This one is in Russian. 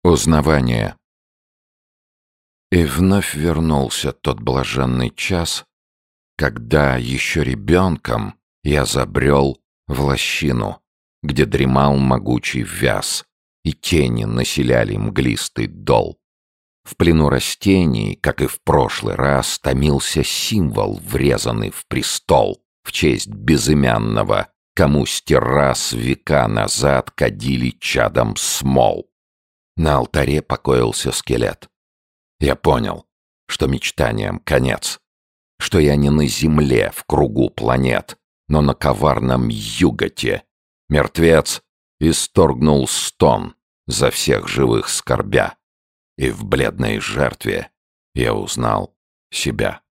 Узнавание. И вновь вернулся тот блаженный час, когда еще ребенком я забрел в лощину, где дремал могучий вяз, и тени населяли мглистый дол. В плену растений, как и в прошлый раз, томился символ, врезанный в престол, в честь безымянного, кому с террас века назад кадили чадом смол. На алтаре покоился скелет. Я понял, что мечтаниям конец, что я не на земле в кругу планет, но на коварном юготе. Мертвец исторгнул стон, за всех живых скорбя, и в бледной жертве я узнал себя.